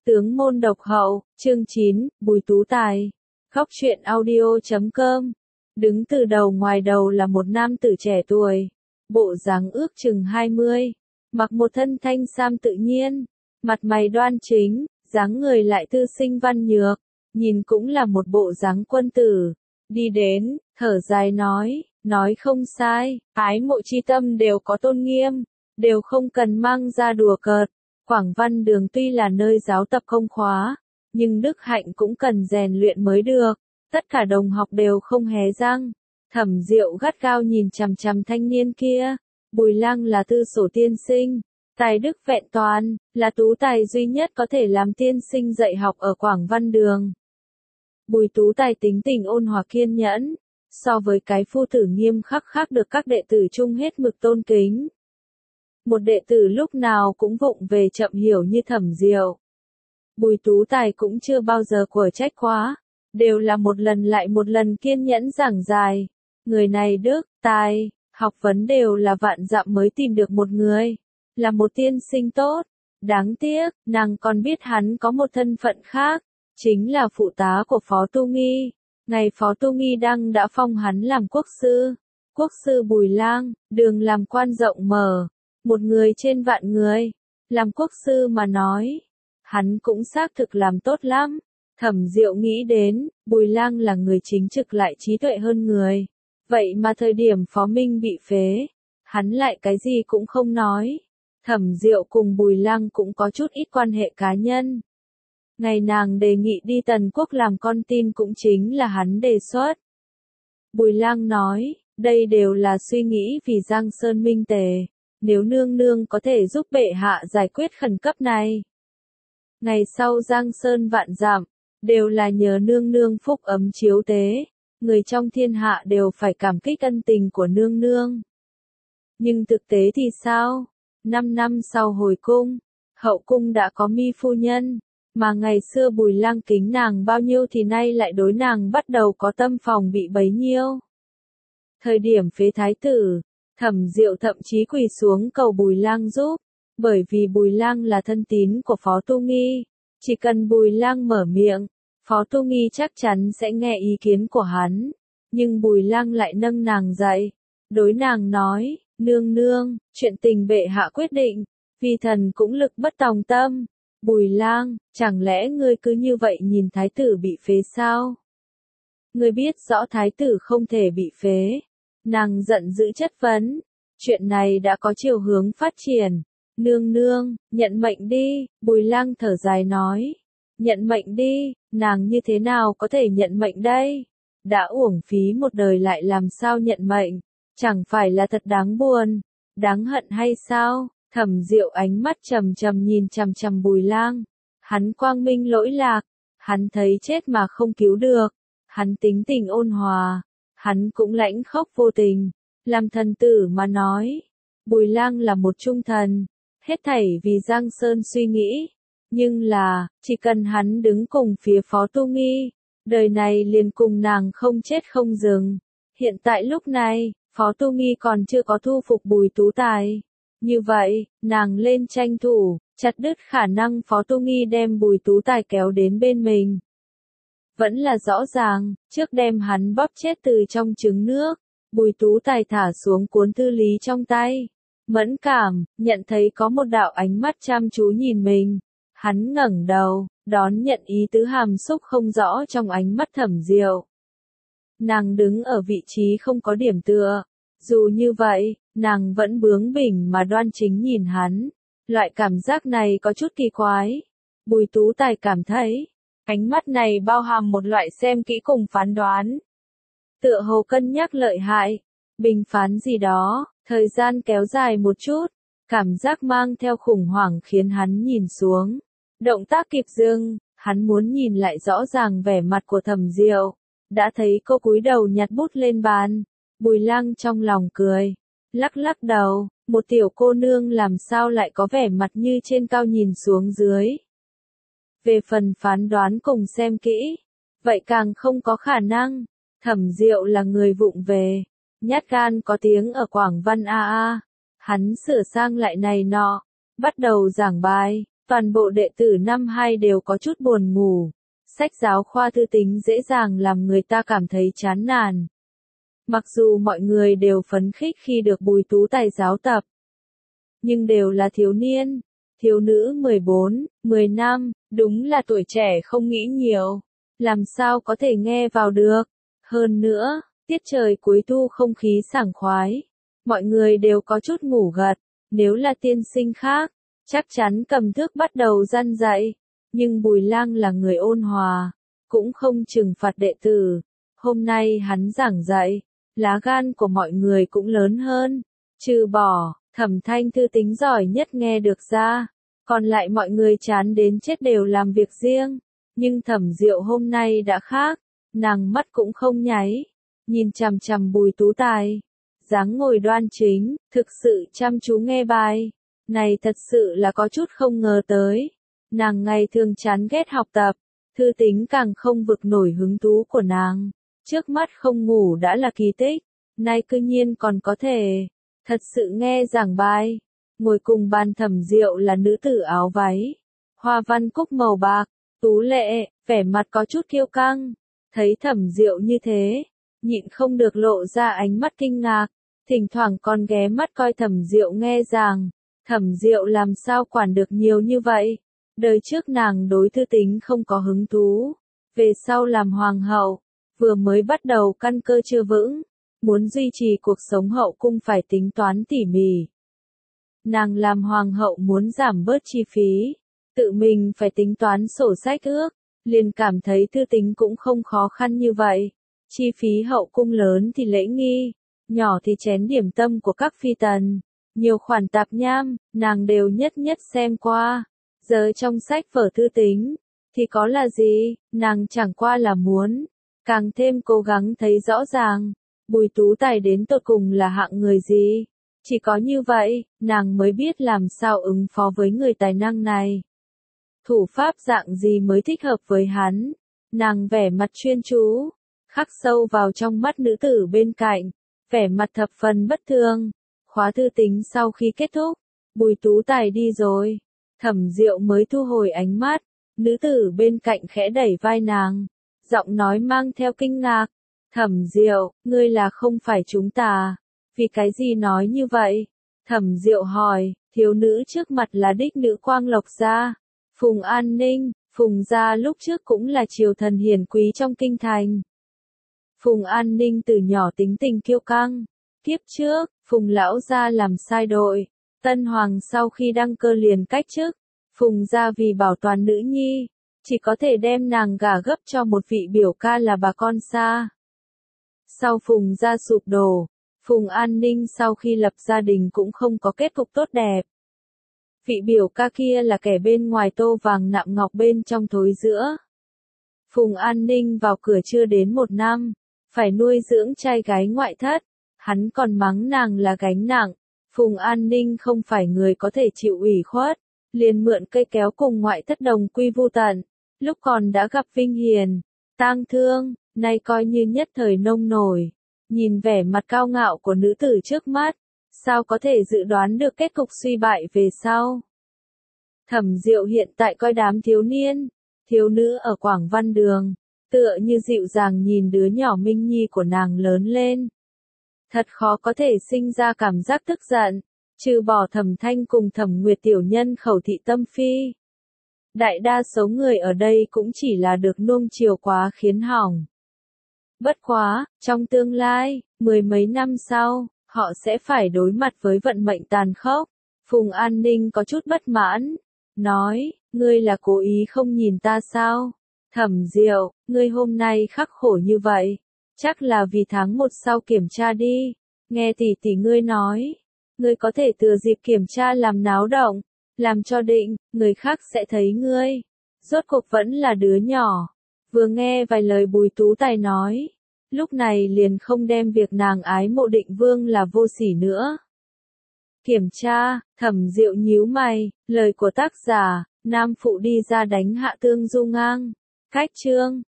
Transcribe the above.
Tướng môn độc hậu, chương 9, Bùi Tú Tài. Góc truyện audio.com. Đứng từ đầu ngoài đầu là một nam tử trẻ tuổi, bộ dáng ước chừng 20, mặc một thân thanh sam tự nhiên, mặt mày đoan chính, dáng người lại thư sinh văn nhược, nhìn cũng là một bộ dáng quân tử. Đi đến, thở dài nói không sai, ái mộ chi tâm đều có tôn nghiêm, đều không cần mang ra đùa cợt. Quảng Văn Đường tuy là nơi giáo tập công khóa, nhưng đức hạnh cũng cần rèn luyện mới được. Tất cả đồng học đều không hé răng. Thẩm Diệu gắt gao nhìn chằm chằm thanh niên kia. Bùi Lang là tư sổ tiên sinh, tài đức vẹn toàn, là tú tài duy nhất có thể làm tiên sinh dạy học ở Quảng Văn Đường. Bùi Tú Tài tính tình ôn hòa kiên nhẫn, so với cái phu tử nghiêm khắc khác được các đệ tử chung hết mực tôn kính. Một đệ tử lúc nào cũng vụng về chậm hiểu như Thẩm Diệu. Bùi Tú Tài cũng chưa bao giờ quở trách quá, đều là một lần lại một lần kiên nhẫn giảng giải. Người này đức, tài, học vấn đều là vạn dặm mới tìm được một người, là một tiên sinh tốt. Đáng tiếc, nàng còn biết hắn có một thân phận khác, chính là phụ tá của Phó Tu Nghi. Ngày Phó Tu Nghi đăng đã phong hắn làm quốc sư Bùi Lang, đường làm quan rộng mở. Một người trên vạn người, làm quốc sư mà nói, hắn cũng xác thực làm tốt lắm. Thẩm Diệu nghĩ đến, Bùi Lang là người chính trực lại trí tuệ hơn người. Vậy mà thời điểm Phó Minh bị phế, hắn lại cái gì cũng không nói. Thẩm Diệu cùng Bùi Lang cũng có chút ít quan hệ cá nhân. Ngày nàng đề nghị đi Tần Quốc làm con tin cũng chính là hắn đề xuất. Bùi Lang nói, đây đều là suy nghĩ vì Giang Sơn minh tề. Nếu nương nương có thể giúp bệ hạ giải quyết khẩn cấp này. Ngày sau Giang Sơn vạn dặm, đều là nhờ nương nương phúc ấm chiếu tế, người trong thiên hạ đều phải cảm kích ân tình của nương nương. Nhưng thực tế thì sao? 5 năm sau hồi cung, hậu cung đã có Mi phu nhân, mà ngày xưa Bùi Lang kính nàng bao nhiêu thì nay lại đối nàng bắt đầu có tâm phòng bị bấy nhiêu. Thời điểm phế thái tử, Thẩm Diệu thậm chí quỳ xuống cầu Bùi Lang giúp, bởi vì Bùi Lang là thân tín của Phó Tu Nghi, chỉ cần Bùi Lang mở miệng, Phó Tu Nghi chắc chắn sẽ nghe ý kiến của hắn. Nhưng Bùi Lang lại nâng nàng dậy, đối nàng nói, nương nương, chuyện tình bệ hạ quyết định, vi thần cũng lực bất tòng tâm. Bùi Lang, chẳng lẽ ngươi cứ như vậy nhìn thái tử bị phế sao? Ngươi biết rõ thái tử không thể bị phế. Nàng giận dữ chất vấn, chuyện này đã có chiều hướng phát triển. Nương nương, nhận mệnh đi, Bùi Lang thở dài nói. Nhận mệnh đi, nàng như thế nào có thể nhận mệnh đây? Đã uổng phí một đời lại làm sao nhận mệnh? Chẳng phải là thật đáng buồn, đáng hận hay sao? Thẩm Diệu ánh mắt trầm trầm nhìn chằm chằm Bùi Lang. Hắn quang minh lỗi lạc, hắn thấy chết mà không cứu được, hắn tính tình ôn hòa. Hắn cũng lãnh khốc vô tình, làm thần tử mà nói. Bùi Lang là một trung thần, hết thảy vì Giang Sơn suy nghĩ. Nhưng là, chỉ cần hắn đứng cùng phía Phó Tu Nghi, đời này liền cùng nàng không chết không dừng. Hiện tại lúc này, Phó Tu Nghi còn chưa có thu phục Bùi Tú Tài. Như vậy, nàng lên tranh thủ, chặt đứt khả năng Phó Tu Nghi đem Bùi Tú Tài kéo đến bên mình. Vẫn là rõ ràng, trước đem hắn bóp chết từ trong trứng nước, Bùi Tú Tài thả xuống cuốn thư lý trong tay. Mẫn cảm, nhận thấy có một đạo ánh mắt chăm chú nhìn mình. Hắn ngẩng đầu, đón nhận ý tứ hàm xúc không rõ trong ánh mắt Thẩm Diệu. Nàng đứng ở vị trí không có điểm tựa. Dù như vậy, nàng vẫn bướng bỉnh mà đoan chính nhìn hắn. Loại cảm giác này có chút kỳ quái. Bùi Tú Tài cảm thấy, ánh mắt này bao hàm một loại xem kỹ cùng phán đoán. Tựa hồ cân nhắc lợi hại, bình phán gì đó, thời gian kéo dài một chút, cảm giác mang theo khủng hoảng khiến hắn nhìn xuống. Động tác kịp dừng, hắn muốn nhìn lại rõ ràng vẻ mặt của Thẩm Diệu. Đã thấy cô cúi đầu nhặt bút lên bàn. Bùi Lang trong lòng cười, lắc lắc đầu, một tiểu cô nương làm sao lại có vẻ mặt như trên cao nhìn xuống dưới. Về phần phán đoán cùng xem kỹ, vậy càng không có khả năng. Thẩm Diệu là người vụng về, nhát gan có tiếng ở Quảng Văn a. Hắn sửa sang lại này nọ, bắt đầu giảng bài, Toàn bộ đệ tử năm 2 đều có chút buồn ngủ. Sách giáo khoa thư tính dễ dàng làm người ta cảm thấy chán nản. Mặc dù mọi người đều phấn khích khi được Bùi Tú Tài giáo tập, nhưng đều là thiếu niên, thiếu nữ 14, 10 năm, đúng là tuổi trẻ không nghĩ nhiều, làm sao có thể nghe vào được. Hơn nữa, tiết trời cuối thu không khí sảng khoái, mọi người đều có chút ngủ gật, nếu là tiên sinh khác, chắc chắn cầm thước bắt đầu răn dạy, nhưng Bùi Lang là người ôn hòa, cũng không trừng phạt đệ tử. Hôm nay hắn giảng dạy, lá gan của mọi người cũng lớn hơn, trừ bỏ Thẩm Thanh Thư tính giỏi nhất nghe được ra, còn lại mọi người chán đến chết đều làm việc riêng, nhưng Thẩm Diệu hôm nay đã khác, nàng mắt cũng không nháy, nhìn chằm chằm Bùi Tú Tài, dáng ngồi đoan chính, thực sự chăm chú nghe bài. Này thật sự là có chút không ngờ tới, nàng ngày thường chán ghét học tập, thư tính càng không vực nổi hứng thú của nàng, trước mắt không ngủ đã là kỳ tích, nay cư nhiên còn có thể thật sự nghe giảng bài. Ngồi cùng bàn Thẩm Diệu là nữ tử áo váy, hoa văn cúc màu bạc, tú lệ, vẻ mặt có chút kiêu căng, thấy Thẩm Diệu như thế, nhịn không được lộ ra ánh mắt kinh ngạc, thỉnh thoảng còn ghé mắt coi Thẩm Diệu nghe giảng. Thẩm Diệu làm sao quản được nhiều như vậy? Đời trước nàng đối thư tính không có hứng thú, về sau làm hoàng hậu, vừa mới bắt đầu căn cơ chưa vững, muốn duy trì cuộc sống hậu cung phải tính toán tỉ mỉ. Nàng làm hoàng hậu muốn giảm bớt chi phí, tự mình phải tính toán sổ sách ước, liền cảm thấy thư tính cũng không khó khăn như vậy. Chi phí hậu cung lớn thì lễ nghi, nhỏ thì chén điểm tâm của các phi tần. Nhiều khoản tạp nham, nàng đều nhất nhất xem qua. Giờ trong sách vở thư tính, thì có là gì, nàng chẳng qua là muốn, càng thêm cố gắng thấy rõ ràng, Bùi Tú Tài đến tột cùng là hạng người gì. Chỉ có như vậy, nàng mới biết làm sao ứng phó với người tài năng này. Thủ pháp dạng gì mới thích hợp với hắn. Nàng vẻ mặt chuyên chú, khắc sâu vào trong mắt nữ tử bên cạnh, vẻ mặt thập phần bất thường. Khóa thư tính sau khi kết thúc, Bùi Tú Tài đi rồi, Thẩm Diệu mới thu hồi ánh mắt, nữ tử bên cạnh khẽ đẩy vai nàng, giọng nói mang theo kinh ngạc, Thẩm Diệu, ngươi là không phải chúng ta, vì cái gì nói như vậy? Thẩm Diệu hỏi, thiếu nữ trước mặt là đích nữ Quang Lộc gia, Phùng An Ninh, Phùng gia lúc trước cũng là triều thần hiển quý trong kinh thành. Phùng An Ninh từ nhỏ tính tình kiêu căng. Kiếp trước, Phùng lão gia làm sai đội, Tân Hoàng sau khi đăng cơ liền cách chức, Phùng gia vì bảo toàn nữ nhi, chỉ có thể đem nàng gả gấp cho một vị biểu ca là bà con xa. Sau Phùng gia sụp đổ, Phùng An Ninh sau khi lập gia đình cũng không có kết cục tốt đẹp. Vị biểu ca kia là kẻ bên ngoài tô vàng nạm ngọc bên trong thối rữa. Phùng An Ninh vào cửa chưa đến 1 năm, phải nuôi dưỡng trai gái ngoại thất. Hắn còn mắng nàng là gánh nặng, Phùng An Ninh không phải người có thể chịu ủy khuất, liền mượn cây kéo cùng ngoại thất đồng quy vu tận, lúc còn đã gặp Vinh Hiền, tang thương, nay coi như nhất thời nông nổi, nhìn vẻ mặt cao ngạo của nữ tử trước mắt, sao có thể dự đoán được kết cục suy bại về sau. Thẩm Diệu hiện tại coi đám thiếu niên, thiếu nữ ở Quảng Văn Đường, tựa như dịu dàng nhìn đứa nhỏ Minh Nhi của nàng lớn lên. Thật khó có thể sinh ra cảm giác tức giận, trừ bỏ Thẩm Thanh cùng Thẩm Nguyệt tiểu nhân khẩu thị tâm phi. Đại đa số người ở đây cũng chỉ là được nuông chiều quá khiến hỏng. Bất quá, trong tương lai, 10 mấy năm sau, họ sẽ phải đối mặt với vận mệnh tàn khốc. Phùng An Ninh có chút bất mãn, nói, ngươi là cố ý không nhìn ta sao? Thẩm Diệu, ngươi hôm nay khắc khổ như vậy. Chắc là vì tháng 1 sau kiểm tra đi, nghe tỷ tỷ ngươi nói, ngươi có thể thừa dịp kiểm tra làm náo động, làm cho định, người khác sẽ thấy ngươi. Rốt cuộc vẫn là đứa nhỏ, vừa nghe vài lời Bùi Tú Tài nói, lúc này liền không đem việc nàng ái mộ Định Vương là vô sỉ nữa. Kiểm tra, Thẩm Diệu nhíu mày, lời của tác giả, nam phụ đi ra đánh hạ Tương Du Ngang. Cách chương